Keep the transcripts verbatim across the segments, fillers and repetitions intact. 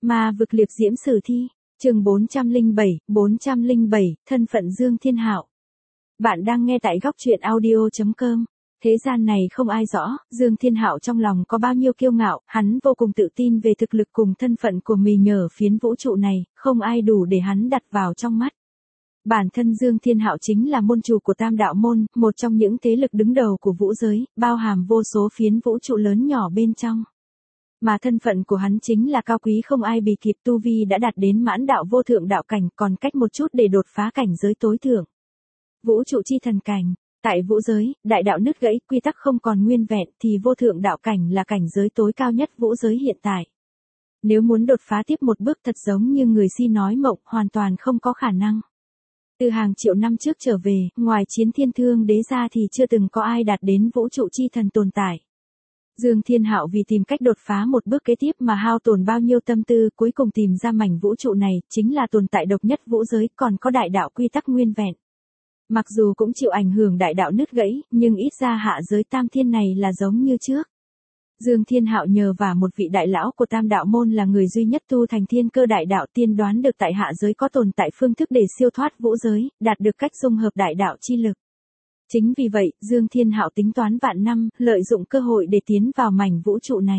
Ma vực liệp diễm sử thi, chương bốn trăm lẻ bảy, bốn trăm lẻ bảy, thân phận Dương Thiên Hạo. Bạn đang nghe tại góc truyện audio chấm com. Thế gian này không ai rõ, Dương Thiên Hạo trong lòng có bao nhiêu kiêu ngạo, hắn vô cùng tự tin về thực lực cùng thân phận của mình nhờ phiến vũ trụ này, không ai đủ để hắn đặt vào trong mắt. Bản thân Dương Thiên Hạo chính là môn chủ của Tam Đạo Môn, một trong những thế lực đứng đầu của vũ giới, bao hàm vô số phiến vũ trụ lớn nhỏ bên trong. Mà thân phận của hắn chính là cao quý không ai bì kịp, tu vi đã đạt đến mãn đạo vô thượng đạo cảnh, còn cách một chút để đột phá cảnh giới tối thượng. Vũ trụ chi thần cảnh, tại vũ giới, đại đạo nứt gãy, quy tắc không còn nguyên vẹn thì vô thượng đạo cảnh là cảnh giới tối cao nhất vũ giới hiện tại. Nếu muốn đột phá tiếp một bước thật giống như người si nói mộng, hoàn toàn không có khả năng. Từ hàng triệu năm trước trở về, ngoài chiến thiên thương đế ra thì chưa từng có ai đạt đến vũ trụ chi thần tồn tại. Dương Thiên Hạo vì tìm cách đột phá một bước kế tiếp mà hao tổn bao nhiêu tâm tư, cuối cùng tìm ra mảnh vũ trụ này, chính là tồn tại độc nhất vũ giới, còn có đại đạo quy tắc nguyên vẹn. Mặc dù cũng chịu ảnh hưởng đại đạo nứt gãy, nhưng ít ra hạ giới tam thiên này là giống như trước. Dương Thiên Hạo nhờ vào một vị đại lão của Tam Đạo Môn là người duy nhất tu thành thiên cơ đại đạo, tiên đoán được tại hạ giới có tồn tại phương thức để siêu thoát vũ giới, đạt được cách dung hợp đại đạo chi lực. Chính vì vậy, Dương Thiên Hạo tính toán vạn năm, lợi dụng cơ hội để tiến vào mảnh vũ trụ này.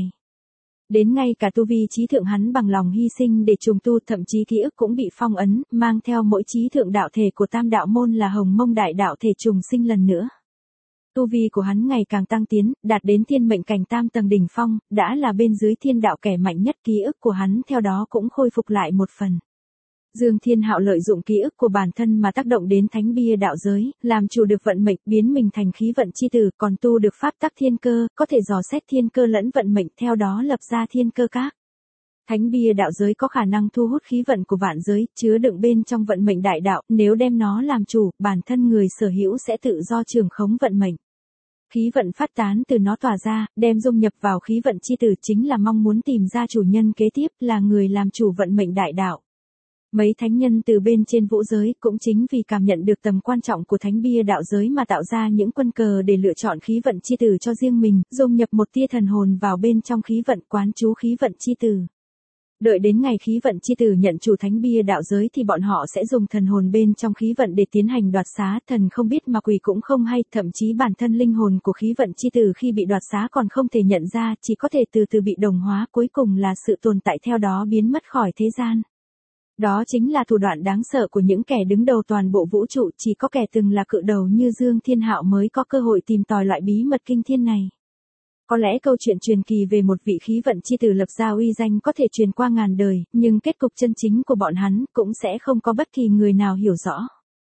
Đến ngay cả tu vi trí thượng hắn bằng lòng hy sinh để trùng tu, thậm chí ký ức cũng bị phong ấn, mang theo mỗi trí thượng đạo thể của Tam Đạo Môn là Hồng Mông đại đạo thể trùng sinh lần nữa. Tu vi của hắn ngày càng tăng tiến, đạt đến thiên mệnh cảnh tam tầng đỉnh phong, đã là bên dưới thiên đạo kẻ mạnh nhất, ký ức của hắn theo đó cũng khôi phục lại một phần. Dương Thiên Hạo lợi dụng ký ức của bản thân mà tác động đến thánh bia đạo giới, làm chủ được vận mệnh, biến mình thành khí vận chi tử, còn tu được pháp tắc thiên cơ, có thể dò xét thiên cơ lẫn vận mệnh, theo đó lập ra thiên cơ các. Thánh bia đạo giới có khả năng thu hút khí vận của vạn giới, chứa đựng bên trong vận mệnh đại đạo, nếu đem nó làm chủ, bản thân người sở hữu sẽ tự do trường khống vận mệnh. Khí vận phát tán từ nó tỏa ra, đem dung nhập vào khí vận chi tử, chính là mong muốn tìm ra chủ nhân kế tiếp, là người làm chủ vận mệnh đại đạo. Mấy thánh nhân từ bên trên vũ giới cũng chính vì cảm nhận được tầm quan trọng của thánh bia đạo giới mà tạo ra những quân cờ để lựa chọn khí vận chi tử cho riêng mình, dung nhập một tia thần hồn vào bên trong khí vận, quán chú khí vận chi tử. Đợi đến ngày khí vận chi tử nhận chủ thánh bia đạo giới thì bọn họ sẽ dùng thần hồn bên trong khí vận để tiến hành đoạt xá, thần không biết mà quỷ cũng không hay, thậm chí bản thân linh hồn của khí vận chi tử khi bị đoạt xá còn không thể nhận ra, chỉ có thể từ từ bị đồng hóa, cuối cùng là sự tồn tại theo đó biến mất khỏi thế gian. Đó chính là thủ đoạn đáng sợ của những kẻ đứng đầu toàn bộ vũ trụ, chỉ có kẻ từng là cự đầu như Dương Thiên Hạo mới có cơ hội tìm tòi loại bí mật kinh thiên này. Có lẽ câu chuyện truyền kỳ về một vị khí vận chi tử lập ra uy danh có thể truyền qua ngàn đời, nhưng kết cục chân chính của bọn hắn cũng sẽ không có bất kỳ người nào hiểu rõ.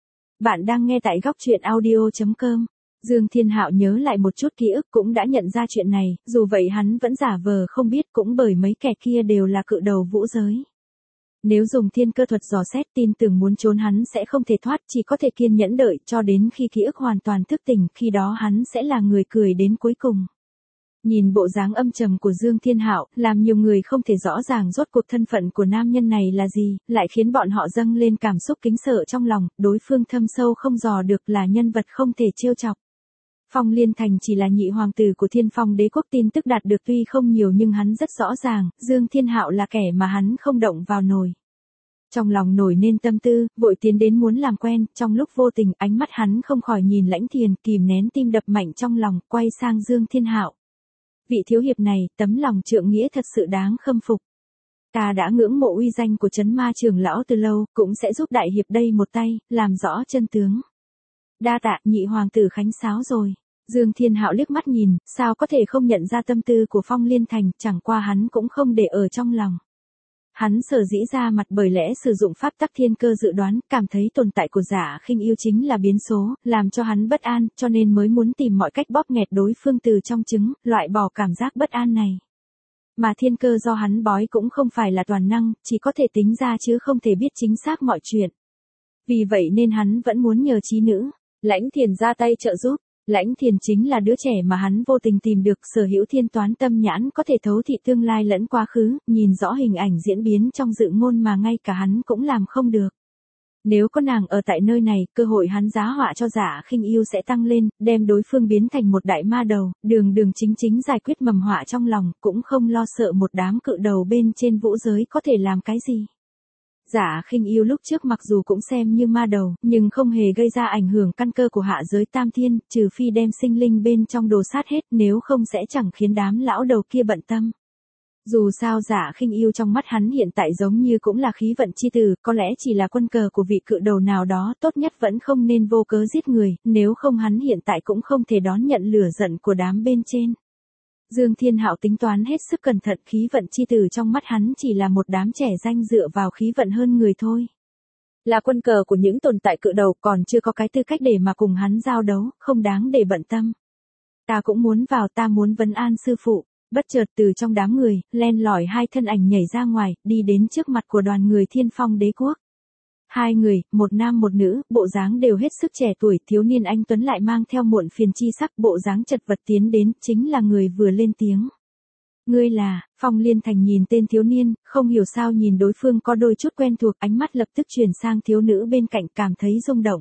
Bạn đang nghe tại góc truyện audio chấm com. Dương Thiên Hạo nhớ lại một chút ký ức cũng đã nhận ra chuyện này, dù vậy hắn vẫn giả vờ không biết, cũng bởi mấy kẻ kia đều là cự đầu vũ giới. Nếu dùng thiên cơ thuật dò xét, tin tưởng muốn trốn hắn sẽ không thể thoát, chỉ có thể kiên nhẫn đợi cho đến khi ký ức hoàn toàn thức tỉnh, khi đó hắn sẽ là người cười đến cuối cùng. Nhìn bộ dáng âm trầm của Dương Thiên Hạo, làm nhiều người không thể rõ ràng rốt cuộc thân phận của nam nhân này là gì, lại khiến bọn họ dâng lên cảm xúc kính sợ trong lòng, đối phương thâm sâu không dò được, là nhân vật không thể trêu chọc. Phong Liên Thành chỉ là nhị hoàng tử của Thiên Phong Đế quốc, tin tức đạt được tuy không nhiều nhưng hắn rất rõ ràng, Dương Thiên Hạo là kẻ mà hắn không động vào nổi. Trong lòng nổi nên tâm tư, vội tiến đến muốn làm quen, trong lúc vô tình ánh mắt hắn không khỏi nhìn Lãnh Thiền, kìm nén tim đập mạnh trong lòng, quay sang Dương Thiên Hạo. Vị thiếu hiệp này, tấm lòng trượng nghĩa thật sự đáng khâm phục. Ta đã ngưỡng mộ uy danh của Trấn Ma trưởng lão từ lâu, cũng sẽ giúp đại hiệp đây một tay, làm rõ chân tướng. Đa tạ, nhị hoàng tử khánh sáo rồi. Dương Thiên Hạo liếc mắt nhìn, sao có thể không nhận ra tâm tư của Phong Liên Thành, chẳng qua hắn cũng không để ở trong lòng. Hắn sở dĩ ra mặt bởi lẽ sử dụng pháp tắc thiên cơ dự đoán, cảm thấy tồn tại của Giả Khinh Yêu chính là biến số, làm cho hắn bất an, cho nên mới muốn tìm mọi cách bóp nghẹt đối phương từ trong trứng, loại bỏ cảm giác bất an này. Mà thiên cơ do hắn bói cũng không phải là toàn năng, chỉ có thể tính ra chứ không thể biết chính xác mọi chuyện. Vì vậy nên hắn vẫn muốn nhờ trí nữ, Lãnh Thiền ra tay trợ giúp. Lãnh Thiền chính là đứa trẻ mà hắn vô tình tìm được, sở hữu thiên toán tâm nhãn, có thể thấu thị tương lai lẫn quá khứ, nhìn rõ hình ảnh diễn biến trong dự ngôn mà ngay cả hắn cũng làm không được. Nếu có nàng ở tại nơi này, cơ hội hắn giá họa cho Dạ Khinh Yêu sẽ tăng lên, đem đối phương biến thành một đại ma đầu, đường đường chính chính giải quyết mầm họa trong lòng, cũng không lo sợ một đám cự đầu bên trên vũ giới có thể làm cái gì. Dạ Khinh Yêu lúc trước mặc dù cũng xem như ma đầu, nhưng không hề gây ra ảnh hưởng căn cơ của hạ giới tam thiên, trừ phi đem sinh linh bên trong đồ sát hết, nếu không sẽ chẳng khiến đám lão đầu kia bận tâm. Dù sao Dạ Khinh Yêu trong mắt hắn hiện tại giống như cũng là khí vận chi tử, có lẽ chỉ là quân cờ của vị cự đầu nào đó, tốt nhất vẫn không nên vô cớ giết người, nếu không hắn hiện tại cũng không thể đón nhận lửa giận của đám bên trên. Dương Thiên Hạo tính toán hết sức cẩn thận, khí vận chi tử trong mắt hắn chỉ là một đám trẻ danh dựa vào khí vận hơn người thôi. Là quân cờ của những tồn tại cự đầu, còn chưa có cái tư cách để mà cùng hắn giao đấu, không đáng để bận tâm. Ta cũng muốn vào, ta muốn vấn an sư phụ. Bất chợt từ trong đám người, len lỏi hai thân ảnh nhảy ra ngoài, đi đến trước mặt của đoàn người Thiên Phong Đế Quốc. Hai người, một nam một nữ, bộ dáng đều hết sức trẻ tuổi, thiếu niên anh tuấn lại mang theo muộn phiền chi sắc, bộ dáng chật vật tiến đến, chính là người vừa lên tiếng. Ngươi là, Phong Liên Thành nhìn tên thiếu niên, không hiểu sao nhìn đối phương có đôi chút quen thuộc, ánh mắt lập tức chuyển sang thiếu nữ bên cạnh, cảm thấy rung động.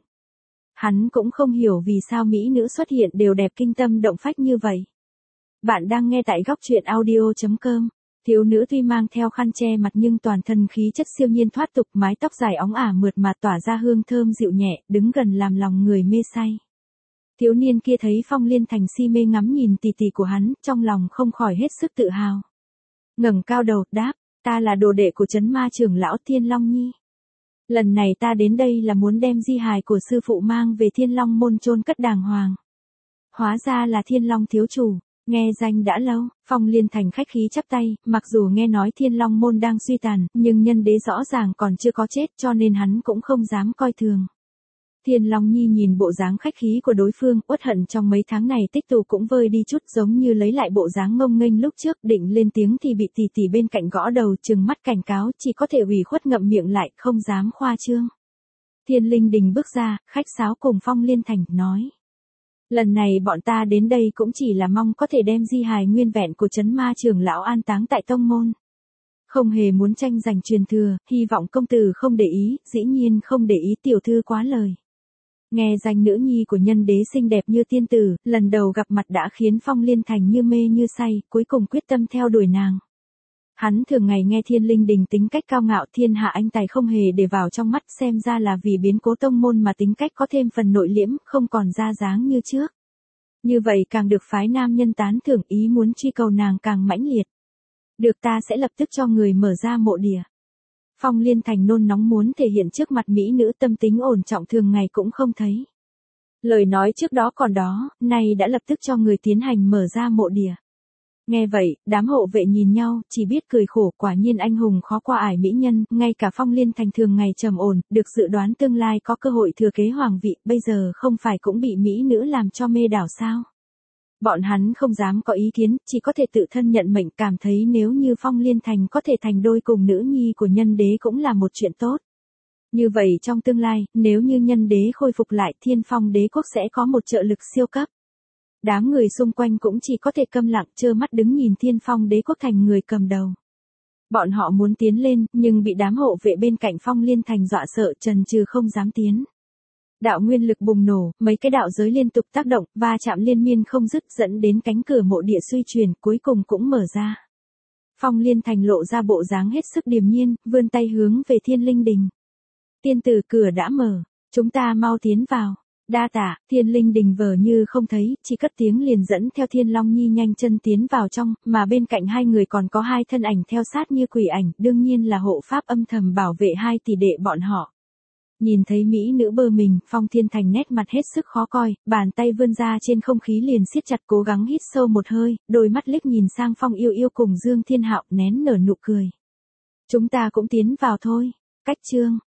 Hắn cũng không hiểu vì sao mỹ nữ xuất hiện đều đẹp kinh tâm động phách như vậy. Bạn đang nghe tại góc truyện audio chấm com. Thiếu nữ tuy mang theo khăn che mặt nhưng toàn thân khí chất siêu nhiên thoát tục, mái tóc dài óng ả mượt mà tỏa ra hương thơm dịu nhẹ, đứng gần làm lòng người mê say. Thiếu niên kia thấy Phong Liên Thành si mê ngắm nhìn tỉ tỉ của hắn, trong lòng không khỏi hết sức tự hào. Ngẩng cao đầu, đáp, ta là đồ đệ của Trấn Ma trưởng lão Thiên Long Nhi. Lần này ta đến đây là muốn đem di hài của sư phụ mang về Thiên Long môn chôn cất đàng hoàng. Hóa ra là Thiên Long thiếu chủ. Nghe danh đã lâu, Phong Liên Thành khách khí chắp tay, mặc dù nghe nói Thiên Long môn đang suy tàn, nhưng nhân đế rõ ràng còn chưa có chết cho nên hắn cũng không dám coi thường. Thiên Long Nhi nhìn bộ dáng khách khí của đối phương, uất hận trong mấy tháng này tích tụ cũng vơi đi chút, giống như lấy lại bộ dáng ngông nghênh lúc trước, định lên tiếng thì bị tỷ tỷ bên cạnh gõ đầu trừng mắt cảnh cáo, chỉ có thể ủy khuất ngậm miệng lại, không dám khoa trương. Thiên Linh Đình bước ra, khách sáo cùng Phong Liên Thành, nói. Lần này bọn ta đến đây cũng chỉ là mong có thể đem di hài nguyên vẹn của Trấn Ma trưởng lão an táng tại tông môn. Không hề muốn tranh giành truyền thừa, hy vọng công tử không để ý, dĩ nhiên không để ý tiểu thư quá lời. Nghe danh nữ nhi của nhân đế xinh đẹp như tiên tử, lần đầu gặp mặt đã khiến Phong Liên Thành như mê như say, cuối cùng quyết tâm theo đuổi nàng. Hắn thường ngày nghe Thiên Linh Đình tính cách cao ngạo, thiên hạ anh tài không hề để vào trong mắt, xem ra là vì biến cố tông môn mà tính cách có thêm phần nội liễm, không còn ra dáng như trước. Như vậy càng được phái nam nhân tán thưởng, ý muốn truy cầu nàng càng mãnh liệt. Được, ta sẽ lập tức cho người mở ra mộ địa. Phong Liên Thành nôn nóng muốn thể hiện trước mặt mỹ nữ, tâm tính ổn trọng thường ngày cũng không thấy. Lời nói trước đó còn đó, nay đã lập tức cho người tiến hành mở ra mộ địa. Nghe vậy, đám hộ vệ nhìn nhau, chỉ biết cười khổ, quả nhiên anh hùng khó qua ải mỹ nhân, ngay cả Phong Liên Thành thường ngày trầm ổn, được dự đoán tương lai có cơ hội thừa kế hoàng vị, bây giờ không phải cũng bị mỹ nữ làm cho mê đảo sao? Bọn hắn không dám có ý kiến, chỉ có thể tự thân nhận mệnh, cảm thấy nếu như Phong Liên Thành có thể thành đôi cùng nữ nhi của nhân đế cũng là một chuyện tốt. Như vậy trong tương lai, nếu như nhân đế khôi phục lại, Thiên Phong Đế Quốc sẽ có một trợ lực siêu cấp. Đám người xung quanh cũng chỉ có thể câm lặng trơ mắt đứng nhìn Thiên Phong Đế Quốc thành người cầm đầu. Bọn họ muốn tiến lên, nhưng bị đám hộ vệ bên cạnh Phong Liên Thành dọa sợ, trần trừ không dám tiến. Đạo nguyên lực bùng nổ, mấy cái đạo giới liên tục tác động, va chạm liên miên không dứt, dẫn đến cánh cửa mộ địa suy chuyển, cuối cùng cũng mở ra. Phong Liên Thành lộ ra bộ dáng hết sức điềm nhiên, vươn tay hướng về Thiên Linh Đình. Tiên tử, cửa đã mở, chúng ta mau tiến vào. Đa tạ, Thiên Linh Đình vờ như không thấy, chỉ cất tiếng liền dẫn theo Thiên Long Nhi nhanh chân tiến vào trong, mà bên cạnh hai người còn có hai thân ảnh theo sát như quỷ ảnh, đương nhiên là hộ pháp âm thầm bảo vệ hai tỷ đệ bọn họ. Nhìn thấy mỹ nữ bơ mình, Phong Thiên Thành nét mặt hết sức khó coi, bàn tay vươn ra trên không khí liền siết chặt, cố gắng hít sâu một hơi, đôi mắt liếc nhìn sang Phong Yêu Yêu cùng Dương Thiên Hạo, nén nở nụ cười. Chúng ta cũng tiến vào thôi. Cách chương